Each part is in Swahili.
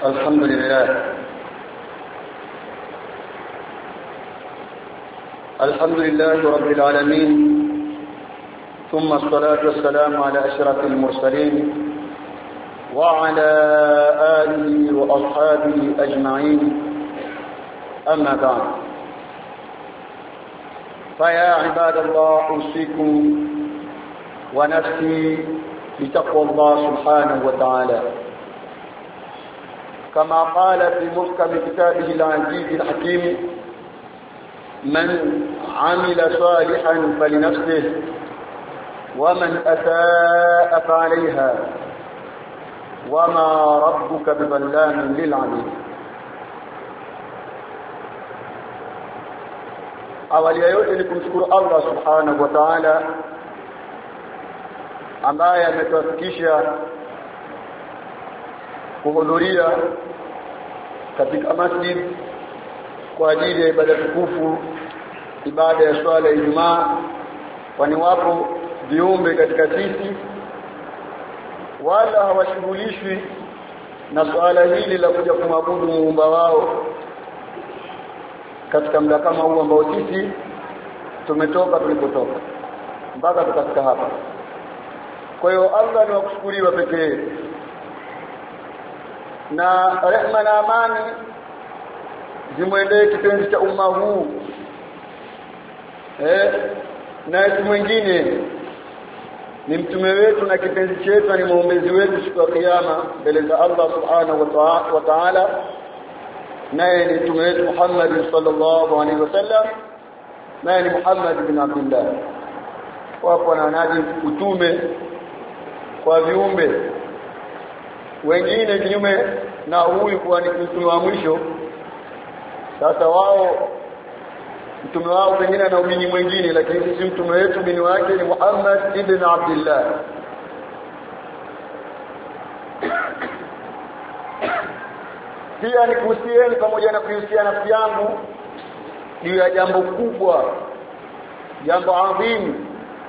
الحمد لله رب العالمين، ثم الصلاة والسلام على أشرف المرسلين وعلى آله وأصحابه أجمعين، أما بعد. فيا عباد الله، أوصيكم ونفسي بتقوى الله سبحانه وتعالى، كما قال في محكم كتابه العزيز الحكيم: من عمل صالحا فلنفسه ومن أساء فعليها وما ربك بظلام للعبيد. awali ya yote ni kumshukuru Allah subhanahu wa ta'ala ambaye ametufikisha kuhudhuria katika masjid kwa ajili ya ibada tukufu, ibada ya swala ya Ijumaa, kwani wapo viumbe katika sisi wala hawashughulishwi na swala hili la kuja kumwabudu muumba wao katika muda kama huu ambao sisi tumetoka tulipotoka mpaka tukafika hapa. Kwa hiyo Allah ni wa kushukuriwa pekee, na rehema na amani zimwendee kipenzi cha umma huu na mtu mwingine ni mtume wetu na kipenzi chetu, ni muombezi wetu siku ya kiyama mbele za Allah subhanahu wa ta'ala, naye ni mtume wetu Muhammad sallallahu alaihi wasallam, naye ni Muhammad bin Abdullah. Wapo na nadi utume kwa viumbe wengine kinyume na huyu kuwa ni mtume wa mwisho. Sasa wao mtume wao pengine na ubini mwingine, lakini sisi mtume wetu bini wake ni Muhammad ibn Abdullah. Pia nikuhusieni pamoja na kuhusia nafsi yangu juu ya jambo kubwa, jambo adhimu,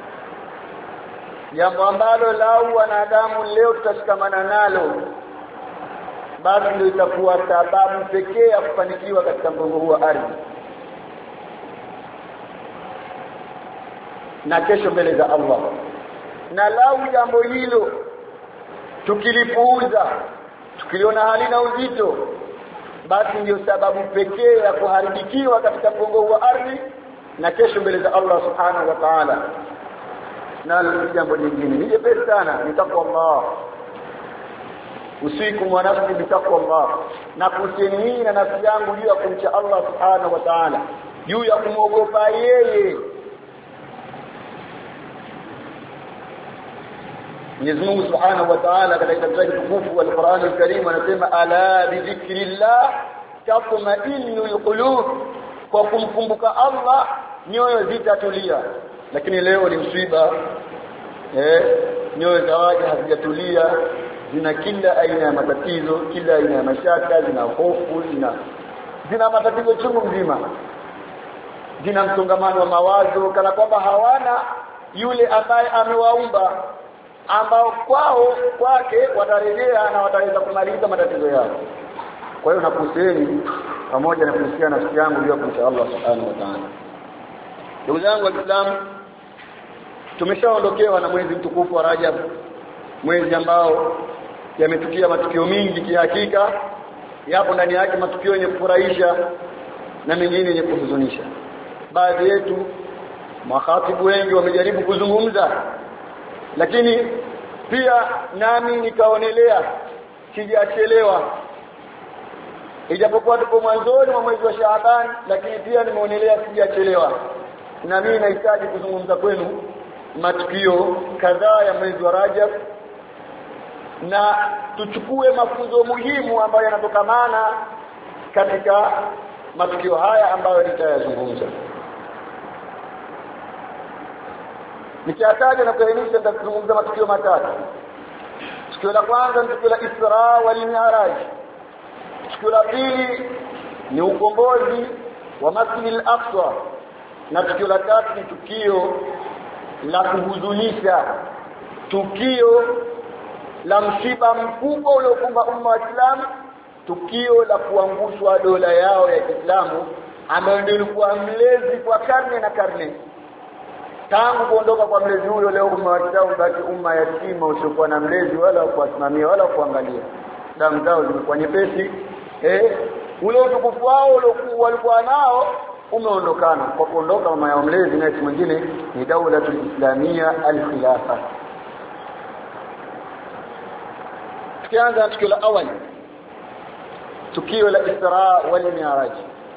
jambo ambalo lau wanadamu leo tutashikamana nalo, basi ndio itakuwa sababu pekee ya kufanikiwa katika mgongo huu wa ardhi na kesho mbele za Allah. Na lau jambo hilo tukilipuuza, tukiliona halina uzito, basi ndio sababu pekee ya kuharibikiwa katika mgongo huu wa ardhi na kesho mbele za Allah subhanahu wa ta'ala. Na jambo jingine ni jepesi sana, ni takwa Allah. Usiku wa nafsi bi takwa Allah, na kusieni na nafsi yangu juu ya kumcha Allah subhanahu wa ta'ala, juu ya kumwogopa yeye. Mwenyezi Mungu Subhanahu wa Ta'ala katika kitabu chake tukufu Al-Qur'an Al-Karim anasema: ala bi dhikrillah tatma'innul qulub, kwa kumkumbuka Allah nyoyo zitatulia. Lakini leo ni msiba, nyoyo za watu hazijatulia, zina kila aina ya matatizo, kila aina ya mashaka, zina hofu, zina matatizo chungu mzima, zina msongamano wa mawazo, kana kwamba hawana yule ambaye amewaumba, ambao kwake watarejea na wataweza kumaliza matatizo yao. Kwa hiyo nakuseni pamoja na kuhusia nafsi yangu juu ya kumcha Allah subhanahu wa ta'ala. Ndugu zangu wa Kiislamu, tumeshaondokewa na mwezi mtukufu wa Rajab, mwezi ambao yametukia matukio mingi kihakika. Yapo ndani yake matukio yenye kufurahisha na mengine yenye kuhuzunisha. Baadhi yetu makhatibu wengi wamejaribu kuzungumza, lakini pia nami nikaonelea sijachelewa, ijapokuwa tuko mwanzoni mwa mwezi wa Shaaban, lakini pia nimeonelea sijachelewa, na mimi nahitaji kuzungumza kwenu matukio kadhaa ya mwezi wa Rajab, na tuchukue mafunzo muhimu ambayo yanatokamana katika matukio haya ambayo nitayazungumza. Nikiataja na kuainisha nitazungumza matukio matatu. Tukio la kwanza ni tukio la Isra wal Mi'raj. Tukio la pili ni ukombozi wa Masjid al-Aqsa, na tukio la tatu ni tukio la kuhuzunisha, tukio la msiba mkubwa uliokumba umma wa Islam tukio la kuangushwa dola yao ya Kiislamu ambayo ilikuwa mlezi kwa karne na karne. Tangu kuondoka kwa mlezi huyo, leo umma wa Kiislamu baki umma yatima usiokuwa na mlezi wala kuwasimamia wala kuangalia. Damu zao zimekuwa nyepesi. Ule utukufu wao walikuwa nao umeondokana kwa kuondoka mama ya mlezi, na mwingine ni daula Islamia al-khilafa. Tukianza tukio la awali, tukio la Isra wal Mi'raj.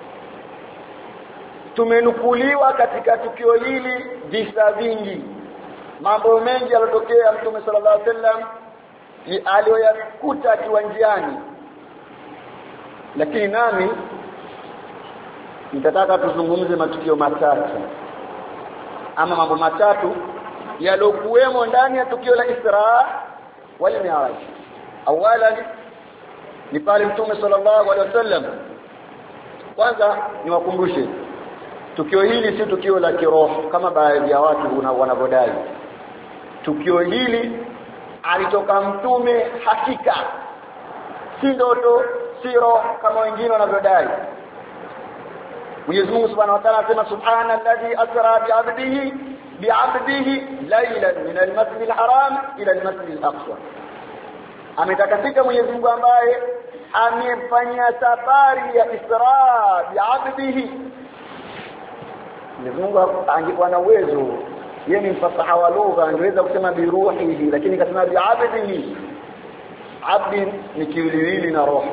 Tumenukuliwa katika tukio hili visa vingi, mambo mengi yalotokea Mtume sallallahu alaihi wasallam aliyoyakuta akiwa njiani, lakini nami nitataka tuzungumze matukio matatu ama mambo matatu yalokuwemo ndani ya tukio la Isra wal Mi'raj. Awalan ni pale Mtume sallallahu alaihi wasallam, kwanza niwakumbushe tukio hili si tukio la kiroho kama baadhi ya watu wanavodai. Tukio hili alitoka Mtume hakika, si ndoto, si roho kama wengine wanavyodai. Mwenyezi Mungu Subhanahu wa Ta'ala anasema subhanalladhi asra bi'abdihi laylan min al-masjid al-haram ila al-masjid al-aqsa. Ametakasika Mwenyezi Mungu ambaye amefanya safari ya Isra bi'abdihi. Mwenyezi Mungu angekuwa na uwezo, yeye ni mfasaha wa lugha, angeweza kusema bi ruhihi, lakini kasema bi'abdihi. Abdi ni kiwiliwili na roho.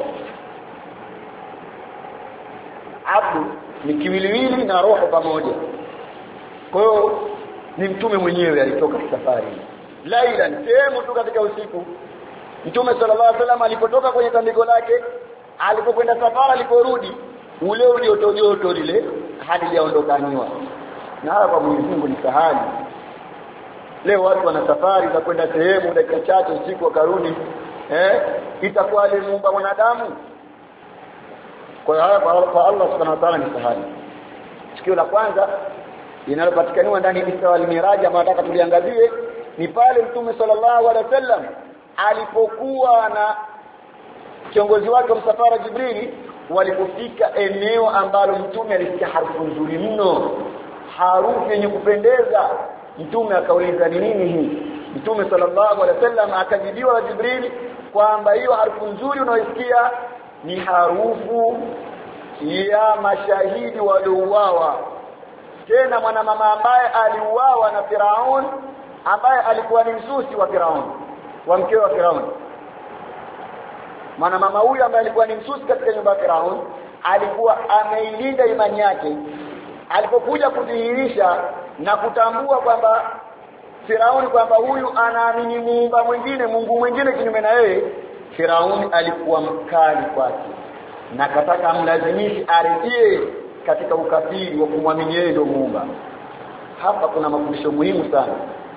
Abdu ni kiwiliwili na roho pamoja. Kwa hiyo ni mtume mwenyewe alitoka safari lailan, sehemu tu katika usiku. Mtume sallallahu alaihi wasallam alipotoka kwenye tandiko lake, alipokwenda safari, aliporudi ule joto lile hadi yaondokaniwa. Na hapa Mwenyezi Mungu ni sahali. Leo watu wana safari za kwenda sehemu dakika chache usiku wakarudi, itakuwa alimuumba mwanadamu? Kwa Allah subhanahu wa ta'ala ni sahali. Tukio la kwanza linalopatikaniwa ndani ya Isra wal Miraj ambalo nataka tuliangazie ni pale Mtume sallallahu alaihi wasallam alipokuwa na kiongozi wake msafara Jibrili, walipofika eneo ambalo Mtume alisikia harufu nzuri mno, harufu yenye kupendeza. Mtume akauliza ni nini hii? Mtume sallallahu alaihi wasallam akajibiwa na Jibrili kwamba hiyo harufu nzuri unayoisikia ni harufu ya mashahidi waliouawa. Tena mwanamama ambaye aliuawa na Firaun, ambaye alikuwa ni msusi wa Firaun, wa mke wa Firaun. Mwanamama huyu ambaye alikuwa ni msusi katika nyumba ya Firaun alikuwa ameilinda imani yake. Alipokuja kudhihirisha na kutambua kwamba Firaun kwamba huyu anaamini muumba mwingine, Mungu mwingine kinyume na yeye, Firaun alikuwa mkali kwake na kataka amlazimishe arejee katika ukafiri wa kumwamini yeye ndio muumba. Hapa kuna mafundisho muhimu sana.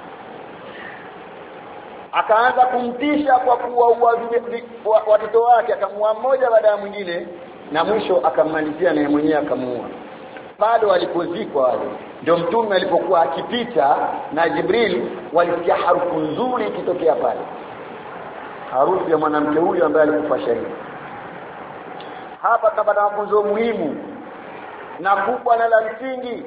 Akaanza kumtisha kwa kuwaua watoto wake, akamua mmoja baada ya mwingine, na mwisho akammalizia naye mwenyewe akamuua. Bado walipozikwa wale, ndio Mtume alipokuwa akipita na Jibril, walisikia harufu nzuri ikitokea pale, harufu ya mwanamke huyu ambaye alikufa shahidi. Hapa kapata mafunzo muhimu na kubwa na la msingi.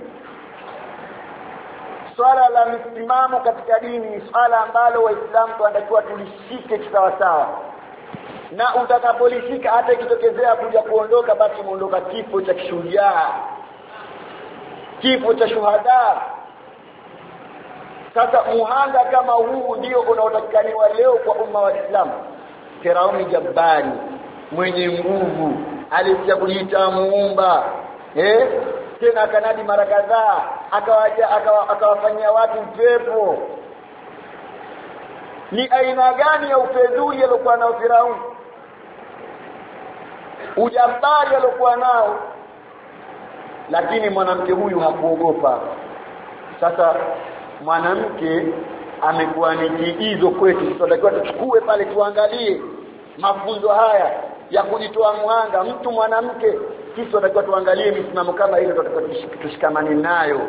Swala la msimamo katika dini ni swala ambalo Waislamu tunatakiwa tulishike kisawasawa, na utakapolishika hata ikitokezea kuja kuondoka, basi muondoka kifo cha kishujaa, kifo cha shuhada. Sasa muhanga kama huu ndio unaotakikaniwa leo kwa umma wa Islam. Firauni jabari, mwenye nguvu, alikuja kujiita muumba, tena akanadi mara kadhaa, akawafanyia watu pepo. Ni aina gani ya ufedhuli alikuwa nao Firauni? Ujabari alikuwa nao, lakini mwanamke huyu hakuogopa. Sasa mwanamke amekuwa ni kiigizo kwetu. Sasa tunatakiwa tuchukue pale tuangalie mafunzo haya ya kujitoa muhanga. Mtu mwanamke, sisi tunatakiwa tuangalie misimamo kama ile, tunatakiwa tushikamane nayo.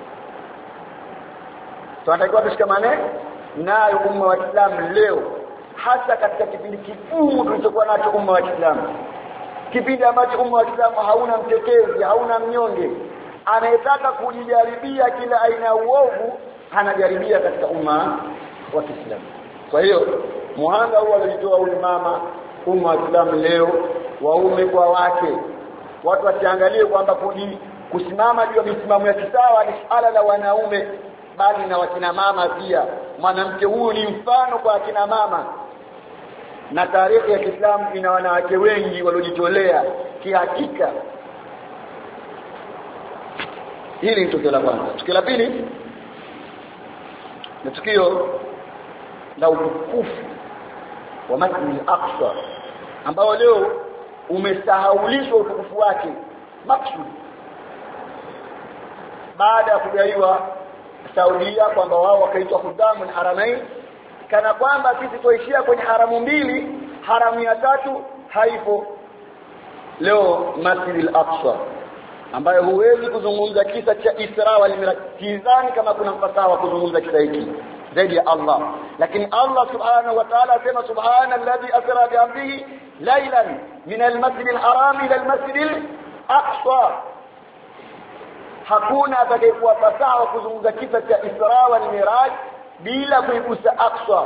Tunatakiwa tushikamane nayo umma wa Islam leo. hasa katika kipindi kigumu tulichokuwa nacho umma wa Kiislamu, kipindi ambacho umma wa Kiislamu hauna mtetezi, hauna mnyonge. Anayetaka kujijaribia kila aina ya uovu anajaribia katika umma wa Kiislamu. Kwa hiyo muhanga huu alitoa mama umma wa Kiislamu leo, waume kwa wake, watu wasiangalie kwamba kusimama juu ya misimamo ya kisawa ni suala la wanaume, bali na wakina mama pia. Mwanamke huyu ni mfano kwa akina mama, na tarehe ya Kiislamu ina wanawake wengi waliojitolea kihakika. Hili ni tukio la kwanza. Tukio la pili ni tukio la utukufu wa Masjid al-Aqsa ambao leo umesahaulishwa utukufu wake maksud baada ya kudaiwa Saudia kwamba wao wakaitwa Khudamul Haramain, kana kwamba sisi tuishia kwenye haramu mbili, haramu ya tatu haipo. Leo Masjid al-Aqsa ambayo huwezi kuzungumza kisa cha Isra wal Miraj, kizani kama kuna mfasaha wa kuzungumza kisa hiki zaidi ya Allah. Lakini Allah subhanahu wa ta'ala asema subhana alladhi asra bi'abdihi laylan min al-masjid al-haram ila al-masjid al-aqsa. Hakuna atakayekuwa fasaha wa kuzungumza kisa cha Isra wal Miraj bila kuigusa Aqsa.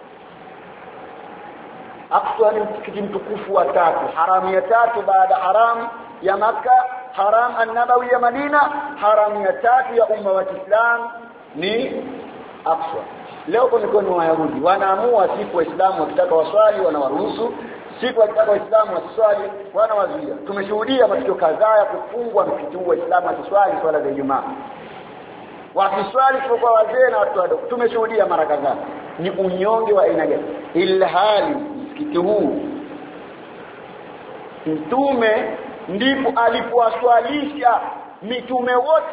Aqsa ni msikiti mtukufu wa tatu, haramu ya tatu baada haram ya Makkah, haram an-Nabawi ya Madina, haramu ya tatu ya umma wa Kiislamu ni Aqsa. Leo kuna Wayahudi wanaamua siku Waislamu wakitaka waswali wanawaruhusu, siku wakitaka Waislamu waswali wanawazuia. Tumeshuhudia matukio kadhaa ya kufungwa msikiti wa Waislamu waswali swala za Ijumaa, wakiswali kwa wazee na watu wadogo. Tumeshuhudia mara kadhaa. Ni unyonge wa aina gani? Ilhali msikiti huu Mtume ndipo alipowaswalisha mitume wote.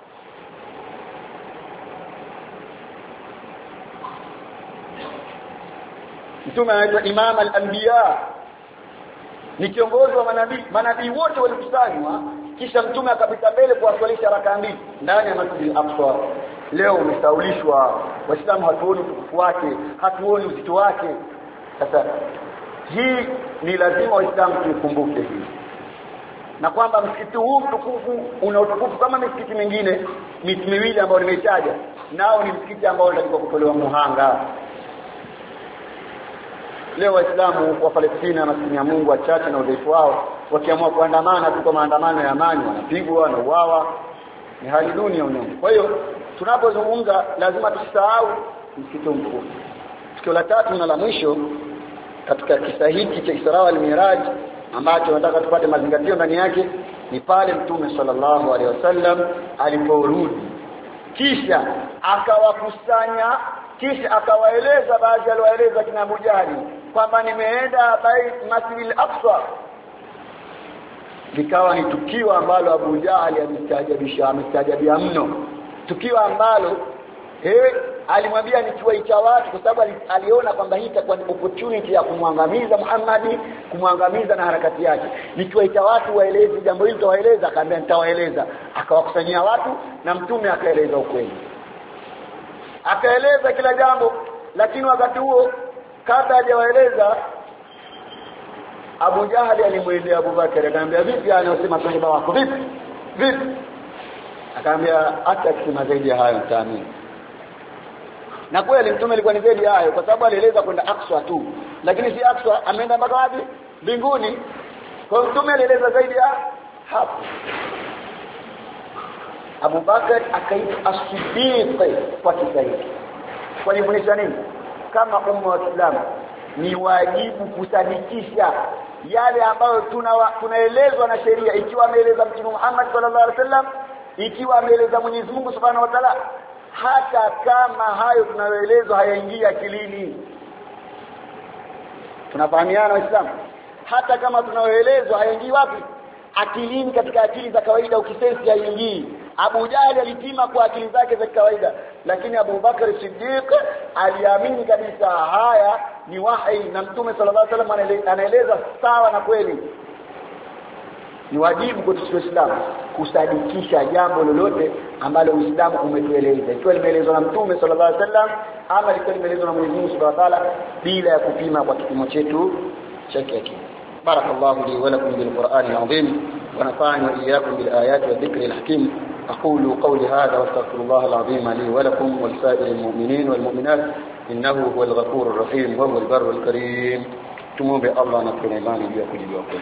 Mtume anaitwa Imam al-Anbiya, ni kiongozi wa manabii wote walikusanywa, kisha mtume akapita mbele kuwaswalisha rakaa mbili ndani ya Masjid al-Aqsa. Leo umesaulishwa, Waislamu hatuoni utukufu wake, hatuoni uzito wake. Sasa hii ni lazima Waislamu tukumbuke hii, na kwamba msikiti huu mtukufu una utukufu kama misikiti mingine miwili ambayo nimetaja, nao ni msikiti ambao unatakiwa kutolewa muhanga. Leo Waislamu wa Palestina maskini ya Mungu wachache na udhaifu wao wakiamua kuandamana kwa maandamano ya amani, wanapigwa na uawa. Ni hali duni ya unyonge. Kwa hiyo tunapozungumza lazima tusisahau msikiti mtukufu. Tukio la tatu na la mwisho katika kisa hiki cha Isra wal Miraj ambacho nataka tupate mazingatio ndani yake ni pale Mtume sallallahu alaihi wasallam aliporudi, kisha akawakusanya, kisha akawaeleza baadhi aliwaeleza kina Abu Jahli kwamba nimeenda Masjid al-Aqsa. Likawa ni tukio ambalo Abu Jahli amestajabia mno, tukio ambalo alimwambia nikiwaita watu, kwa sababu aliona kwamba hii itakuwa ni opportunity ya kumwangamiza Muhammad, kumwangamiza na harakati yake. Nikiwaita watu waeleze jambo hili, tawaeleza. Akaambia nitawaeleza. Akawakusanyia watu na Mtume akaeleza ukweli, akaeleza kila jambo. Lakini wakati huo kabla hajawaeleza, Abu Jahali alimwendea Abu Bakar akamwambia, vipi anasema sahiba wako vipi? Akaambia hata kisema zaidi ya hayo mtaamini. Na kweli Mtume alikuwa ni zaidi ya hayo, kwa sababu alieleza kwenda Aqsa tu, lakini si Aqsa, ameenda mpaka wapi? Mbinguni. Kwa Mtume alieleza zaidi ya hapo. Abu Bakar akaitwa as-Siddiq kwa Kiswahili. Kwa nini kunisha nini? Kama umma wa Kiislamu ni wajibu kusadikisha yale ambayo tunaelezwa na sheria, ikiwa ameeleza Mtume Muhammad sallallahu alaihi wasallam, ikiwa ameeleza Mwenyezi Mungu Subhanahu wa Ta'ala, hata kama hayo tunayoelezwa hayaingia akilini. Tunafahamiana Waislamu? Hata kama tunayoelezwa hayaingii wapi? Akilini, katika akili za kawaida ukisensi haingii. Abu Jahali alipima kwa akili zake za kawaida, lakini Abu Bakar Siddiq aliamini kabisa haya ni wahi na Mtume sallallahu alaihi wasallam anaeleza sawa na kweli. Ni wajibu kwa Uislamu kusadikisha jambo lolote ambalo Uislamu umetueleza. Ikiwa limeelezwa na Mtume sallallahu alaihi wasallam ama likaelezwa na Mwenyezi Mungu Subhanahu wa Ta'ala bila ya kupima kwa kipimo chetu cha kiakili. Barakallahu li wa lakum bil Qur'anil azim wa nafa'ani wa iyyakum bil ayati wa dhikril hakim. أقول قولي هذا واستغفر الله العظيم لي ولكم ولسائر المؤمنين والمؤمنات إنه هو الغفور الرحيم وهو البر الكريم. تموم الله نكون إيماني بيكم بيكم.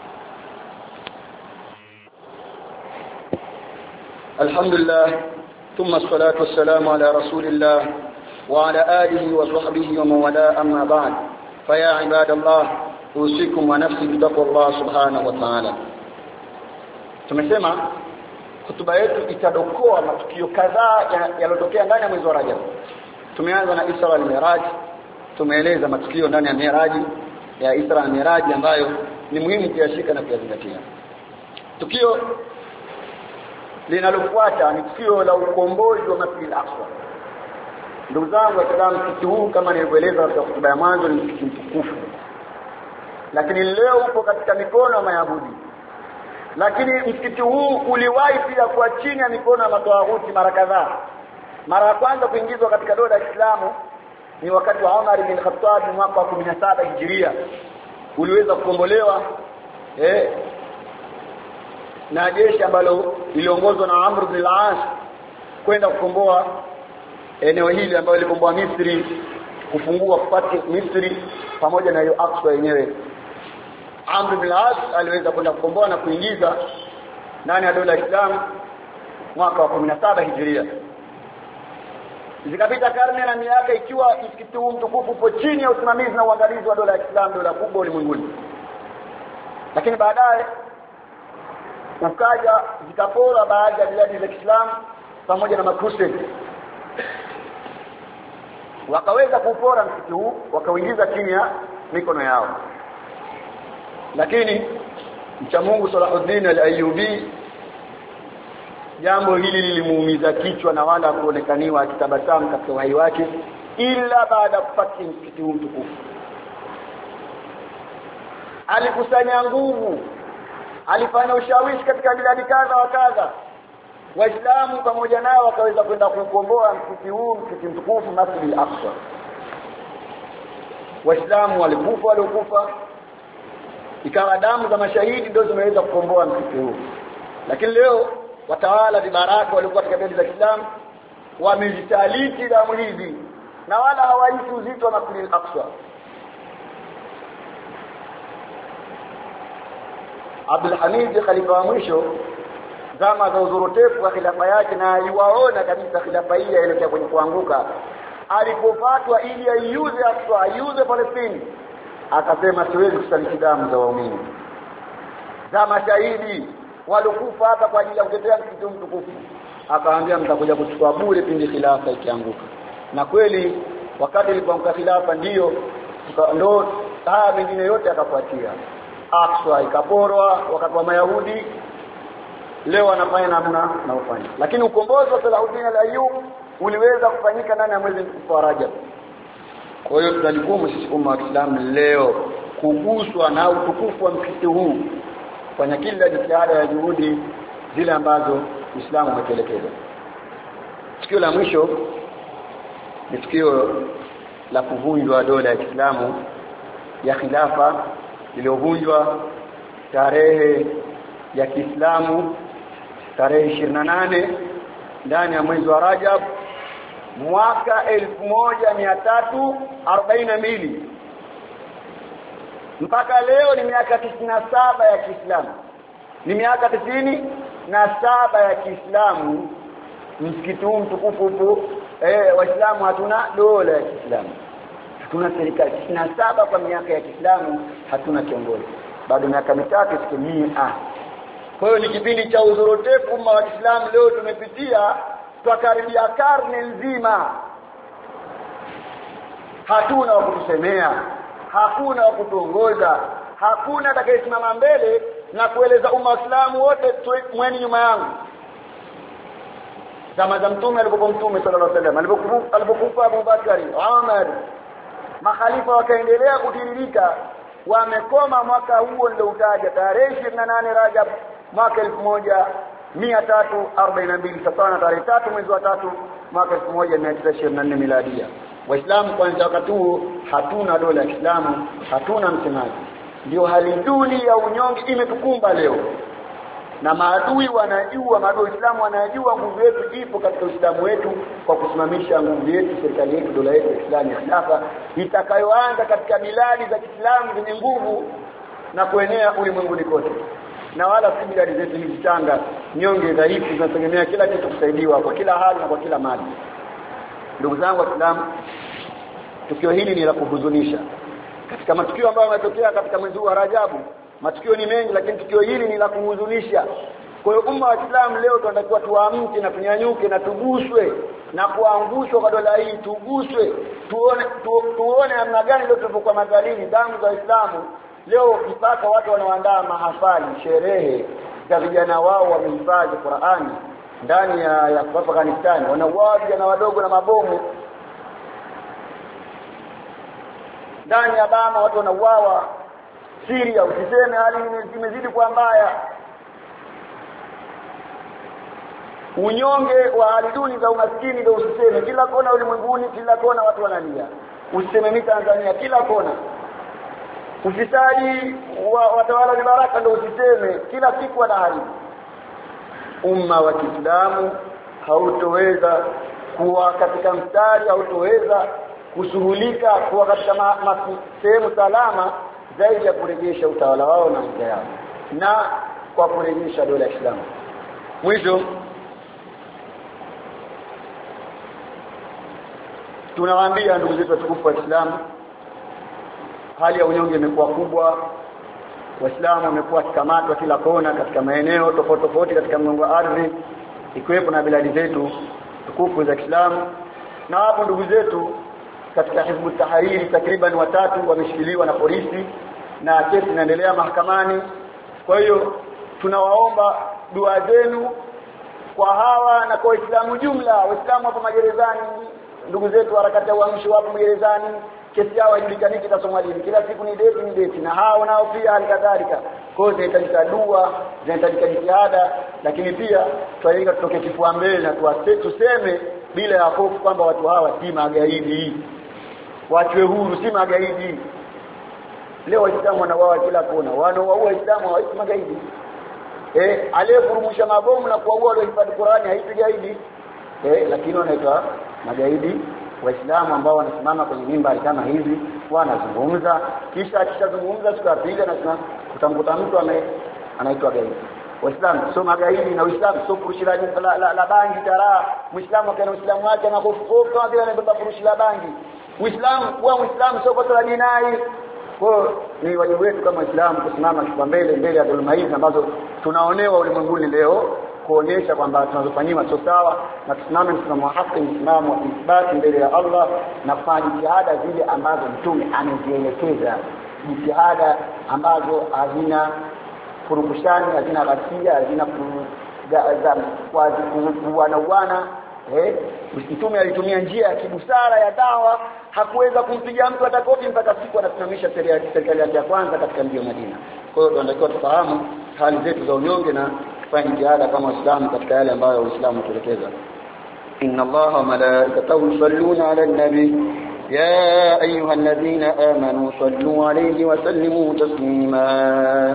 الحمد لله ثم الصلاة والسلام على رسول الله وعلى آله وصحبه ومن والاه أما بعد فيا عباد الله أوصيكم ونفسي بتقوى الله سبحانه وتعالى. tumesema hotuba yetu itadokoa matukio kadhaa yaliyotokea ndani ya mwezi wa Rajab. Tumeanza na Isra wal Miraj, tumeeleza matukio ndani ya Miraji ya Isra na Miraj ambayo ni muhimu kuyashika na kuyazingatia. Tukio linalofuata ni tukio la ukombozi wa Masjid al-Aqsa. Ndugu zangu Waislamu, msikiti huu kama nilivyoeleza katika hotuba ya mwanzo ni msikiti mtukufu, lakini leo upo katika mikono ya Mayahudi. Lakini msikiti huu uliwahi pia kuwa chini ya mikono ya matawaghuti mara kadhaa. Mara ya kwanza kuingizwa katika dola ya Islamu ni wakati wa Umar bin Khattab mwaka wa 17 Hijria. Uliweza kukombolewa na jeshi ambalo liliongozwa na Amr ibn al-As kwenda kukomboa eneo hili ambalo lilikomboa Misri, kufungua kupata Misri pamoja na hiyo Aqsa yenyewe. Amr ibn al-As aliweza kwenda kukomboa na kuingiza ndani ya dola ya Islam mwaka wa 17 Hijria. Zikapita karne na miaka ikiwa msikiti huu mtukufu upo chini ya usimamizi na uangalizi wa dola ya Islam, dola kubwa ulimwenguni. Lakini baadaye ukaja zikapora baadhi ya biladi za Kiislamu pamoja na makrusade. Wakaweza kupora msikiti huu, wakauingiza chini ya mikono yao. Lakini mcha Mungu Salahuddin al-Ayyubi jambo hili lilimuumiza kichwa na wala kuonekaniwa akitabasamu katika uhai wake ila baada ya kupata msikiti huu mtukufu. Alikusanya nguvu, alifanya ushawishi katika biladi kadha wa kadha. Waislamu pamoja nao wakaweza kwenda kukomboa msikiti huu, msikiti mtukufu Masjid al-Aqsa. Waislamu waliokufa ikawa damu za mashahidi ndio zimeweza kukomboa msikiti huu. Lakini leo watawala vibaraka walikuwa katika biladi za Kiislamu wamezitaliki damu hizi na wala hawaishi uzito wa Masjid al-Aqsa. Abdul Hamid khalifa wa mwisho zama za uzorotefu wa khilafa yake, na aliwaona kabisa khilafa hii ilikuwa kwenye kuanguka, alipofatwa ili aiuze Aqsa, aiuze Palestina, akasema siwezi kusaliti damu za waumini za mashahidi waliokufa hapa kwa ajili ya kutetea msikiti mtukufu. Akaambia mtakuja kuchukua bure pindi khilafa ikianguka. Na kweli wakati ilipoanguka khilafa ndio haya mengine yote akafuatia. Aqsa ikaporwa wakati wa Mayahudi, leo wanafanya namna na ufanya. Lakini ukombozi wa Salahuddin al-Ayyub uliweza kufanyika ndani ya mwezi wa Rajab. Kwa hiyo tunalikuwa sisi umma wa Kiislamu leo kuguswa na utukufu wa msikiti huu, kufanya kila jitihada ya juhudi zile ambazo Uislamu umetuelekeza. Tukio la mwisho ni tukio la kuvunjwa dola ya Kiislamu ya khilafa iliyovunjwa tarehe ya Kiislamu tarehe 28 ndani ya mwezi wa Rajab mwaka 1342. Mpaka leo ni miaka 97 ya Kiislamu. Ni miaka 97 ya Kiislamu msikiti huu mtukufu upo. Waislamu hatuna dola ya Kiislamu, hatuna serikali. 97 kwa miaka ya Kiislamu hatuna kiongozi. Bado miaka mitatu tukitimia. Kwa hiyo ni kipindi cha uzorotefu umma wa Kiislamu. Leo tumepitia kwa karibia karne nzima, hatuna wa kutusemea, hakuna wa kutuongoza, hakuna atakayesimama mbele na kueleza umma wa Kiislamu wote mweni nyuma yangu. Zama za mtume alipokuwa mtume sallallahu alaihi wasallam, alipokufa Abu Bakari, Umar, makhalifa wakaendelea kutiririka, wamekoma mwaka huo ndio utaja tarehe 28 Rajab mwaka 1342 sawa na tarehe 3 mwezi wa 3 mwaka 1924 miladia. Waislamu kwanza wakati huo hatuna dola ya Kiislamu, hatuna msemaji. Ndio hali duni ya unyonge imetukumba leo. Na maadui wanajua, maadui wa Uislamu wanajua nguvu yetu ipo katika Uislamu wetu kwa kusimamisha nguvu yetu, serikali yetu, dola yetu ya Islamu ya Khilafa itakayoanza katika biladi za Kiislamu zenye nguvu na kuenea ulimwenguni kote. Na wala si biladi zetu hizi changa, nyonge, dhaifu, zinategemea kila kitu kusaidiwa kwa kila hali na kwa kila mali. Ndugu zangu Waislamu, tukio hili ni la kuhuzunisha. Katika matukio ambayo yametokea katika mwezi wa Rajabu, matukio ni mengi, lakini tukio hili ni la kuhuzunisha. Kwa hiyo umma wa Islam leo tunatakiwa tuamke na tunyanyuke na tuguswe na kuangushwa kwa dola hii, tuguswe, tuone namna gani leo tulipokuwa madhalili damu za Uislamu. Leo mpaka watu wanaoandaa mahafali, sherehe za vijana wao wamehifadhi Qur'ani ndani ya Afghanistan, wanauawa vijana wadogo na mabomu. Ndani ya Bama watu wanauawa. Syria usiseme hali imezidi kuwa mbaya. Unyonge wa hali duni za umaskini ndio usiseme, kila kona ulimwenguni, kila kona watu wanalia. Usiseme mimi Tanzania, kila kona. Ufisadi wa watawala wa baraka ndio usiseme, kila siku wanaharibu. Umma wa Kiislamu hautoweza kuwa katika mstari, hautoweza kushughulika kuwa katika sehemu salama zaidi ya kurejesha utawala wao na nchi yao na kwa kurejesha dola ya Islamu. Mwisho tunawaambia ndugu zetu watukufu wa Islamu, hali ya unyonge imekuwa kubwa. Waislamu wamekuwa kikamatwa kila kona katika maeneo tofauti tofauti katika mgongo wa ardhi, ikiwepo na biladi zetu tukufu za Kiislamu. Na hapo ndugu zetu katika Hizbu Tahariri takriban 3 wameshikiliwa na polisi na kesi inaendelea mahakamani. Kwa hiyo tunawaomba dua zenu kwa hawa na kwa Waislamu jumla. Waislamu hapo magerezani, ndugu zetu harakati ya uamsho hapo magerezani, kesi yao haijulikani kitasomwa lini, kila siku ni date, na hao nao pia halikadhalika. Kwa hiyo zinahitajika dua, zinahitajika jitihada, lakini pia tualinga tutoke kifua mbele na tuseme bila ya hofu kwamba watu hawa si magaidi, waachwe huru, si magaidi. Leo Waislamu wanauawa kila kona, wanaua Waislamu hawaishi magaidi. Aliyefurumusha mabomu na kuua waliohifadhi Qur'ani haipi gaidi. Lakini wanaitwa magaidi Waislamu ambao wanasimama kwenye mimbari kama hizi, wanazungumza, kisha akishazungumza tukapiga na kutamkuta mtu anaitwa gaidi. Waislamu sio magaidi, na Uislamu sio furushi la bangi taraa. Muislamu kana Uislamu wake na hofu kama vile anabeba furushi la bangi. Uislamu kwa Muislamu sio kosa la jinai. Kwa ni wajibu wetu kama Waislamu kusimama kifua mbele ya dhuluma hizi ambazo tunaonewa ulimwenguni leo, kuonyesha kwamba tunazofanywa sio sawa, na tusimame msimamo wa haki, msimamo wa ithbati mbele ya Allah, na kufanya jitihada zile ambazo Mtume amezielekeza, jitihada ambazo hazina furukushani, hazina ghasia, hazina kuwana. Mtume alitumia njia ya kibusara ya dawa, hakuweza kumpiga mtu atakofi mpaka siku anasimamisha serikali yake ya kwanza katika mji wa Madina. Kwa hiyo tunatakiwa tufahamu hali zetu za unyonge na kufanya jitihada kama Waislamu katika yale ambayo Uislamu utuelekeza. Inna Allaha wa malaikatahu yusalluna 'alan nabi ya ayyuhalladhina amanu sallu 'alayhi wa sallimu taslima.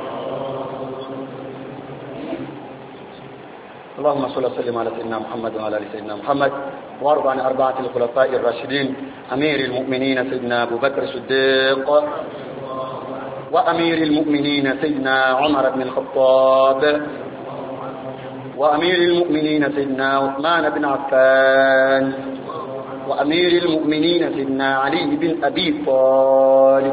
اللهم صل وسلم على سيدنا محمد وعلى ال سيدنا محمد، وارض عن 4 الخلفاء الراشدين، امير المؤمنين سيدنا ابو بكر الصديق، وامير المؤمنين سيدنا عمر بن الخطاب، وامير المؤمنين سيدنا عثمان بن عفان، وامير المؤمنين سيدنا علي بن ابي طالب،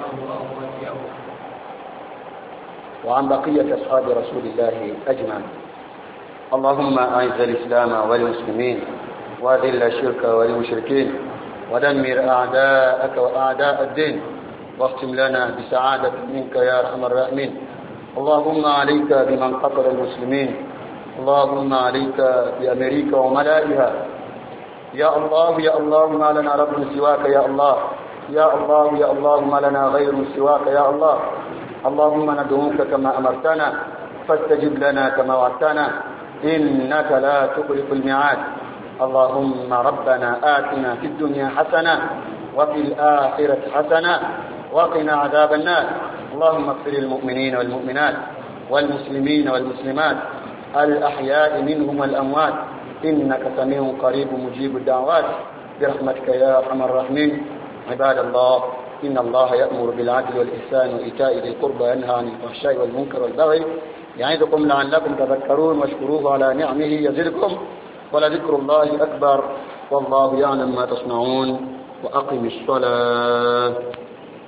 وعن بقية اصحاب رسول الله اجمعين. اللهم أعز الإسلام والمسلمين وأذل الشرك والمشركين ودمر أعداءك وأعداء الدين واختم لنا بسعادة منك يا أرحم الراحمين. اللهم عليك بمن قتل المسلمين، اللهم عليك بأمريكا وملائها. يا الله يا الله ما لنا رب سواك، يا الله يا الله يا الله ما لنا غير سواك، يا الله. اللهم ندعوك كما أمرتنا فاستجب لنا كما وعدتنا، إنك لا تخلف الميعاد. اللهم ربنا آتنا في الدنيا حسنة وفي الآخرة حسنة وقنا عذاب النار. اللهم اغفر للمؤمنين والمؤمنات والمسلمين والمسلمات الأحياء منهم والأموات إنك سميع قريب مجيب الدعوات برحمتك يا أرحم الراحمين. عباد الله إن الله يأمر بالعدل والإحسان وإيتاء ذي القربى وينهى عن الفحشاء والمنكر والبغي يعظكم لعلكم تذكرون واشكروه على نعمه يزدكم ولذكر الله أكبر والله يعلم ما تصنعون. وأقم الصلاة.